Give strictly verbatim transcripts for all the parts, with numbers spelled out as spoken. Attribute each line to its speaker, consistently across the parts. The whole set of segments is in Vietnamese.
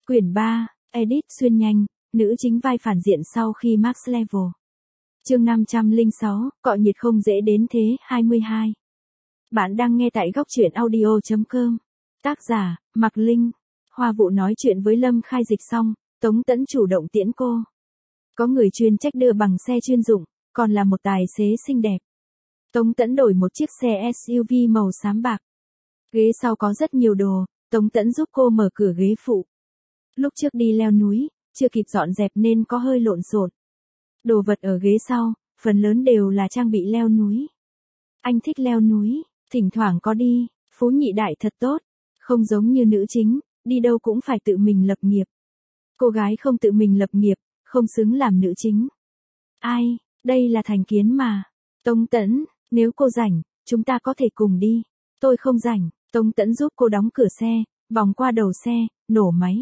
Speaker 1: Quyển ba, Edit xuyên nhanh, nữ chính vai phản diện sau khi max level. Chương năm trăm lẻ sáu, cọ nhiệt không dễ đến thế, hai mươi hai. Bạn đang nghe tại góc truyện audio chấm com. Tác giả, Mạc Linh. Hoa Vụ nói chuyện với Lâm Khai Dịch xong, Tống Tẫn chủ động tiễn cô. Có người chuyên trách đưa bằng xe chuyên dụng, còn là một tài xế xinh đẹp. Tống Tẫn đổi một chiếc xe ét u vê màu xám bạc. Ghế sau có rất nhiều đồ, Tống Tẫn giúp cô mở cửa ghế phụ. Lúc trước đi leo núi, chưa kịp dọn dẹp nên có hơi lộn xộn. Đồ vật ở ghế sau, phần lớn đều là trang bị leo núi. Anh thích leo núi, thỉnh thoảng có đi, Phú Nhị Đại thật tốt, không giống như nữ chính, đi đâu cũng phải tự mình lập nghiệp. Cô gái không tự mình lập nghiệp, không xứng làm nữ chính. Ai, đây là thành kiến mà. Tống Tẫn, nếu cô rảnh, chúng ta có thể cùng đi. Tôi không rảnh, Tống Tẫn giúp cô đóng cửa xe, vòng qua đầu xe, nổ máy.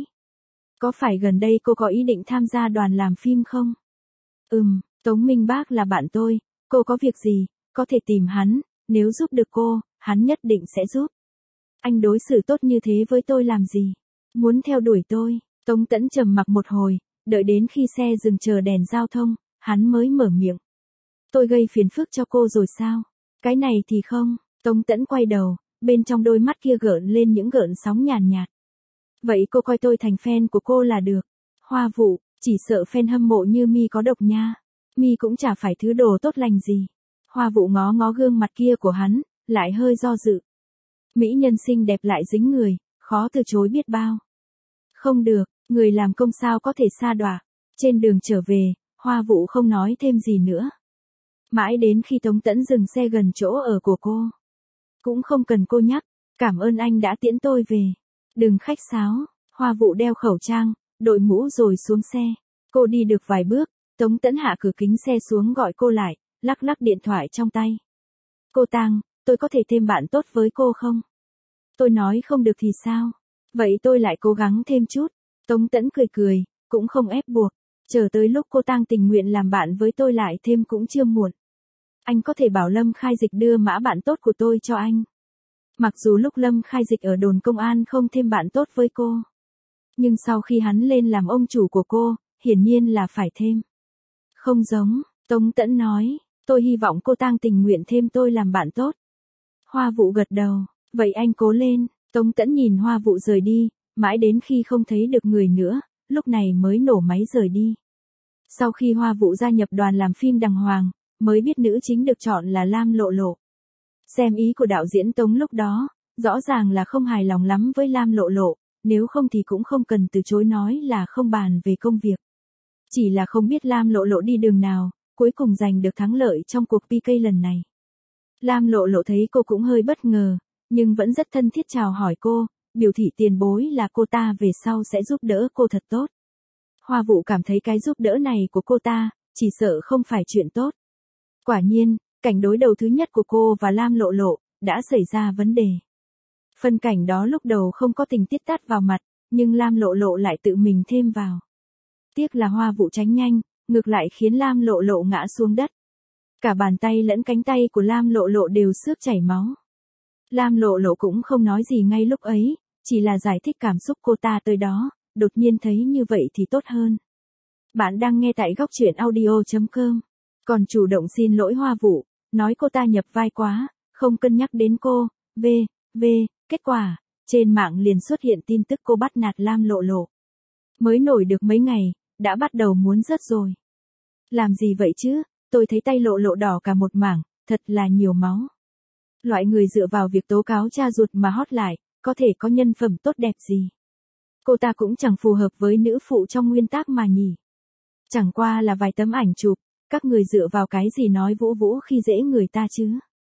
Speaker 1: Có phải gần đây cô có ý định tham gia đoàn làm phim không? Ừm, Tống Minh Bác là bạn tôi, cô có việc gì, có thể tìm hắn, nếu giúp được cô, hắn nhất định sẽ giúp. Anh đối xử tốt như thế với tôi làm gì? Muốn theo đuổi tôi? Tống Tẫn trầm mặc một hồi, đợi đến khi xe dừng chờ đèn giao thông, hắn mới mở miệng. Tôi gây phiền phức cho cô rồi sao? Cái này thì không. Tống Tẫn quay đầu, bên trong đôi mắt kia gợn lên những gợn sóng nhàn nhạt. Vậy cô coi tôi thành fan của cô là được. Hoa Vụ, chỉ sợ fan hâm mộ như mi có độc nha. Mi cũng chả phải thứ đồ tốt lành gì. Hoa Vụ ngó ngó gương mặt kia của hắn, lại hơi do dự. Mỹ nhân xinh đẹp lại dính người, khó từ chối biết bao. Không được, người làm công sao có thể sa đọa. Trên đường trở về, Hoa Vụ không nói thêm gì nữa. Mãi đến khi Tống Tẫn dừng xe gần chỗ ở của cô. Cũng không cần cô nhắc, cảm ơn anh đã tiễn tôi về. Đừng khách sáo, Hoa Vụ đeo khẩu trang, đội mũ rồi xuống xe. Cô đi được vài bước, Tống Tẫn hạ cửa kính xe xuống gọi cô lại, lắc lắc điện thoại trong tay. Cô Tang, tôi có thể thêm bạn tốt với cô không? Tôi nói không được thì sao? Vậy tôi lại cố gắng thêm chút. Tống Tẫn cười cười, cũng không ép buộc. Chờ tới lúc cô Tang tình nguyện làm bạn với tôi lại thêm cũng chưa muộn. Anh có thể bảo Lâm Khai Dịch đưa mã bạn tốt của tôi cho anh. Mặc dù lúc Lâm Khai Dịch ở đồn công an không thêm bạn tốt với cô. Nhưng sau khi hắn lên làm ông chủ của cô, hiển nhiên là phải thêm. Không giống, Tống Tẫn nói, tôi hy vọng cô Tang tình nguyện thêm tôi làm bạn tốt. Hoa Vụ gật đầu, vậy anh cố lên. Tống Tẫn nhìn Hoa Vụ rời đi, mãi đến khi không thấy được người nữa, lúc này mới nổ máy rời đi. Sau khi Hoa Vụ gia nhập đoàn làm phim đàng hoàng, mới biết nữ chính được chọn là Lam Lộ Lộ. Xem ý của đạo diễn Tống lúc đó, rõ ràng là không hài lòng lắm với Lam Lộ Lộ, nếu không thì cũng không cần từ chối nói là không bàn về công việc. Chỉ là không biết Lam Lộ Lộ đi đường nào, cuối cùng giành được thắng lợi trong cuộc pê ca lần này. Lam Lộ Lộ thấy cô cũng hơi bất ngờ, nhưng vẫn rất thân thiết chào hỏi cô, biểu thị tiền bối là cô ta về sau sẽ giúp đỡ cô thật tốt. Hoa Vụ cảm thấy cái giúp đỡ này của cô ta, chỉ sợ không phải chuyện tốt. Quả nhiên, cảnh đối đầu thứ nhất của cô và Lam Lộ Lộ, đã xảy ra vấn đề. Phân cảnh đó lúc đầu không có tình tiết tát vào mặt, nhưng Lam Lộ Lộ lại tự mình thêm vào. Tiếc là Hoa Vụ tránh nhanh, ngược lại khiến Lam Lộ Lộ ngã xuống đất. Cả bàn tay lẫn cánh tay của Lam Lộ Lộ đều xước chảy máu. Lam Lộ Lộ cũng không nói gì ngay lúc ấy, chỉ là giải thích cảm xúc cô ta tới đó, đột nhiên thấy như vậy thì tốt hơn. Bạn đang nghe tại góc truyện audio chấm com. Còn chủ động xin lỗi Hoa Vụ, nói cô ta nhập vai quá, không cân nhắc đến cô, v, v, kết quả, trên mạng liền xuất hiện tin tức cô bắt nạt Lam Lộ Lộ. Mới nổi được mấy ngày, đã bắt đầu muốn rớt rồi. Làm gì vậy chứ, tôi thấy tay Lộ Lộ đỏ cả một mảng, thật là nhiều máu. Loại người dựa vào việc tố cáo cha ruột mà hót lại, có thể có nhân phẩm tốt đẹp gì. Cô ta cũng chẳng phù hợp với nữ phụ trong nguyên tắc mà nhỉ. Chẳng qua là vài tấm ảnh chụp, các người dựa vào cái gì nói vũ vũ khi dễ người ta chứ.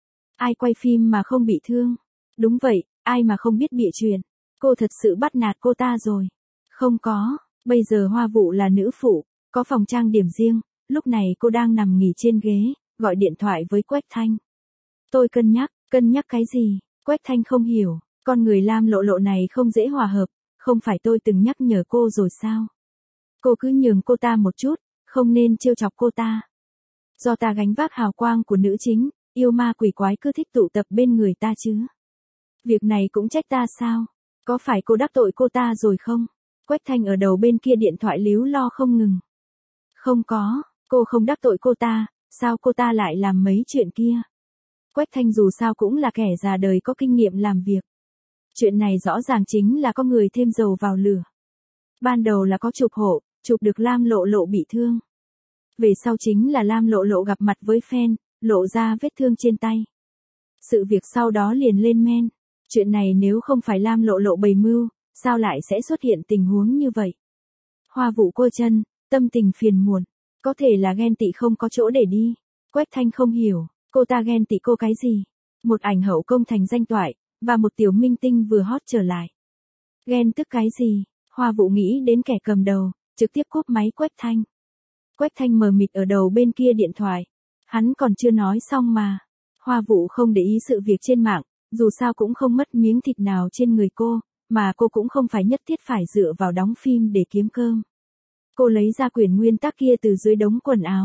Speaker 1: Ai quay phim mà không bị thương? Đúng vậy, ai mà không biết bịa chuyện. Cô thật sự bắt nạt cô ta rồi. Không có, bây giờ Hoa Vụ là nữ phụ, có phòng trang điểm riêng, lúc này cô đang nằm nghỉ trên ghế, gọi điện thoại với Quách Thanh. Tôi cân nhắc, cân nhắc cái gì? Quách Thanh không hiểu, con người Lam Lộ Lộ này không dễ hòa hợp, không phải tôi từng nhắc nhở cô rồi sao? Cô cứ nhường cô ta một chút, không nên trêu chọc cô ta. Do ta gánh vác hào quang của nữ chính, yêu ma quỷ quái cứ thích tụ tập bên người ta chứ. Việc này cũng trách ta sao? Có phải cô đắc tội cô ta rồi không? Quách Thanh ở đầu bên kia điện thoại líu lo không ngừng. Không có, cô không đắc tội cô ta, sao cô ta lại làm mấy chuyện kia? Quách Thanh dù sao cũng là kẻ già đời có kinh nghiệm làm việc. Chuyện này rõ ràng chính là có người thêm dầu vào lửa. Ban đầu là có chụp hộ, chụp được Lam Lộ Lộ bị thương. Về sau chính là Lam Lộ Lộ gặp mặt với fan, lộ ra vết thương trên tay. Sự việc sau đó liền lên men. Chuyện này nếu không phải Lam Lộ Lộ bày mưu, sao lại sẽ xuất hiện tình huống như vậy? Hoa Vũ cô chân, tâm tình phiền muộn, có thể là ghen tị không có chỗ để đi. Quách Thanh không hiểu, cô ta ghen tị cô cái gì? Một ảnh hậu công thành danh toại, và một tiểu minh tinh vừa hot trở lại. Ghen tức cái gì? Hoa Vũ nghĩ đến kẻ cầm đầu, trực tiếp cúp máy Quách Thanh. Quách Thanh mờ mịt ở đầu bên kia điện thoại. Hắn còn chưa nói xong mà. Hoa Vũ không để ý sự việc trên mạng, dù sao cũng không mất miếng thịt nào trên người cô, mà cô cũng không phải nhất thiết phải dựa vào đóng phim để kiếm cơm. Cô lấy ra quyển nguyên tắc kia từ dưới đống quần áo.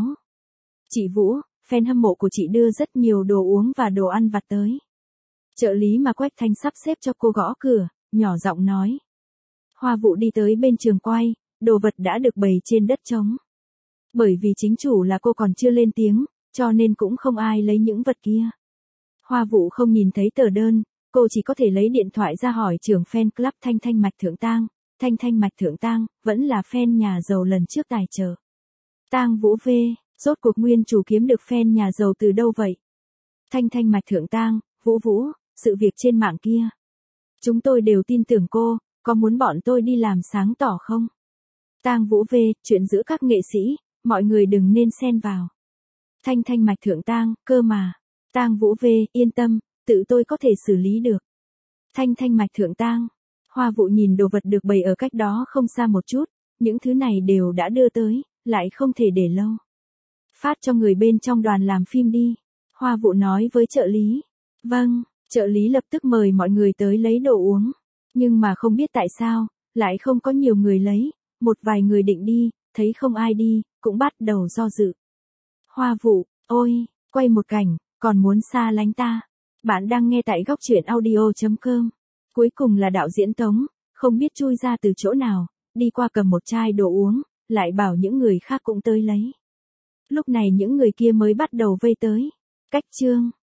Speaker 1: Chị Vũ, fan hâm mộ của chị đưa rất nhiều đồ uống và đồ ăn vặt tới. Trợ lý mà Quách Thanh sắp xếp cho cô gõ cửa, nhỏ giọng nói. Hoa Vũ đi tới bên trường quay, đồ vật đã được bày trên đất trống. Bởi vì chính chủ là cô còn chưa lên tiếng, cho nên cũng không ai lấy những vật kia. Hoa Vũ không nhìn thấy tờ đơn, cô chỉ có thể lấy điện thoại ra hỏi trưởng fan club Thanh Thanh Mạch Thượng Tang. Thanh Thanh Mạch Thượng Tang, vẫn là fan nhà giàu lần trước tài trợ. Tang Vũ V, rốt cuộc nguyên chủ kiếm được fan nhà giàu từ đâu vậy? Thanh Thanh Mạch Thượng Tang, Vũ Vũ, sự việc trên mạng kia. Chúng tôi đều tin tưởng cô, có muốn bọn tôi đi làm sáng tỏ không? Tang Vũ V, chuyện giữa các nghệ sĩ, mọi người đừng nên xen vào. Thanh Thanh Mạch Thượng Tang, cơ mà. Tang Vũ V, yên tâm, tự tôi có thể xử lý được. Thanh Thanh Mạch Thượng Tang. Hoa Vũ nhìn đồ vật được bày ở cách đó không xa một chút, những thứ này đều đã đưa tới, lại không thể để lâu. Phát cho người bên trong đoàn làm phim đi. Hoa Vũ nói với trợ lý. Vâng, trợ lý lập tức mời mọi người tới lấy đồ uống. Nhưng mà không biết tại sao, lại không có nhiều người lấy, một vài người định đi, thấy không ai đi, cũng bắt đầu do dự. Hoa Vũ, ôi, quay một cảnh, còn muốn xa lánh ta. Bạn đang nghe tại góc truyện audio chấm com. Cuối cùng là đạo diễn Tống, không biết chui ra từ chỗ nào, đi qua cầm một chai đồ uống, lại bảo những người khác cũng tới lấy. Lúc này những người kia mới bắt đầu vây tới. Cách chương.